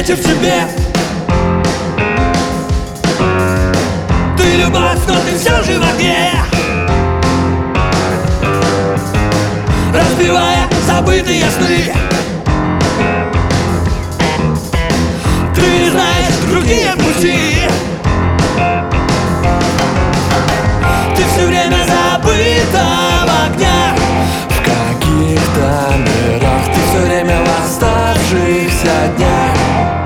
ветер в тебе. Ты любовь, но ты все же в огне, разбивая забытые сны. Ты знаешь другие пути. Ты все время забыта в огнях, в каких-то мирах. Ты все время в оставшихся днях,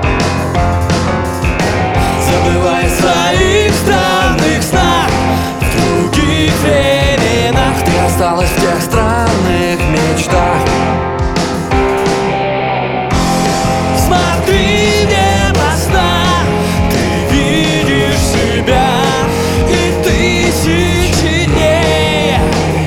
забывая о своих странных снах. В других временах ты осталась в тех странных мечтах. Смотри в небо сна, ты видишь себя и тысячи дней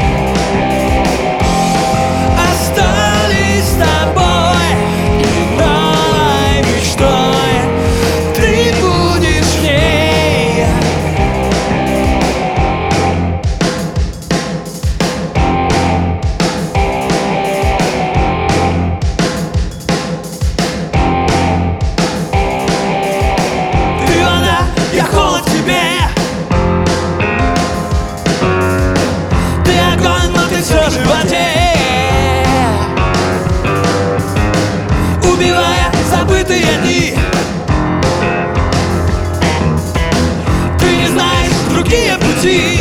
остались с тобой, и новой мечтой ты будешь в ней. Ты она, я холод в тебе. Ты огонь, но ты все же в воде, убивая забытые дни. Ты не знаешь другие пути.